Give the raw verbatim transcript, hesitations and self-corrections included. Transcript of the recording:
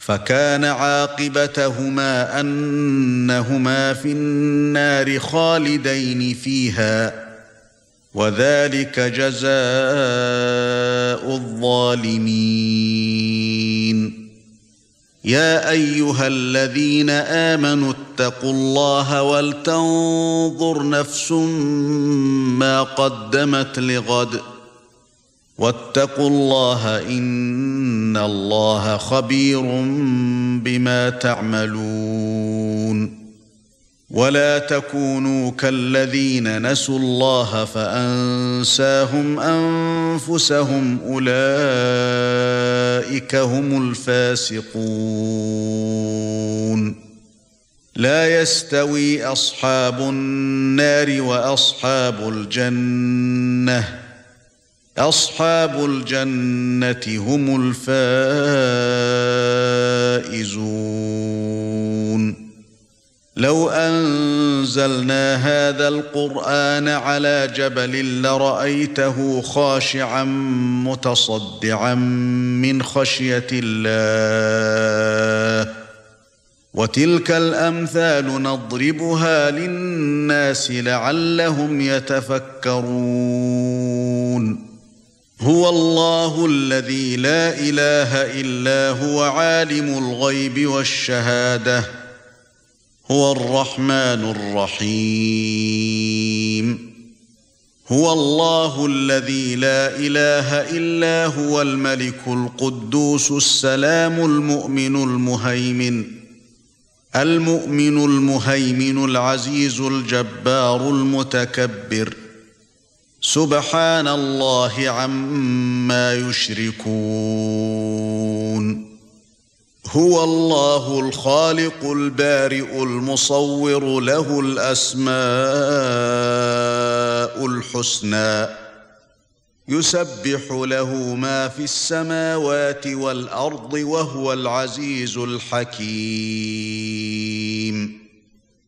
فكان عاقبتهما أنهما في النار خالدين فيها وذلك جزاء الظالمين. يا أيها الذين آمنوا اتقوا الله ولتنظر نفس ما قدمت لغد واتقوا الله إن الله خبير بما تعملون. ولا تكونوا كالذين نسوا الله فأنساهم أنفسهم أولئك هم الفاسقون. لا يستوي أصحاب النار وأصحاب الجنة أصحاب الجنة هم الفائزون. لو أنزلنا هذا القرآن على جبل لرأيته خاشعا متصدعا من خشية الله. وتلك الأمثال نضربها للناس لعلهم يتفكرون. هو الله الذي لا إله إلا هو عالم الغيب والشهادة هو الرحمن الرحيم. هو الله الذي لا إله إلا هو الملك القدوس السلام المؤمن المهيمن المؤمن المهيمن العزيز الجبار المتكبر سبحان الله عما يشركون. هو الله الخالق البارئ المصور له الأسماء الحسنى يسبح له ما في السماوات والأرض وهو العزيز الحكيم.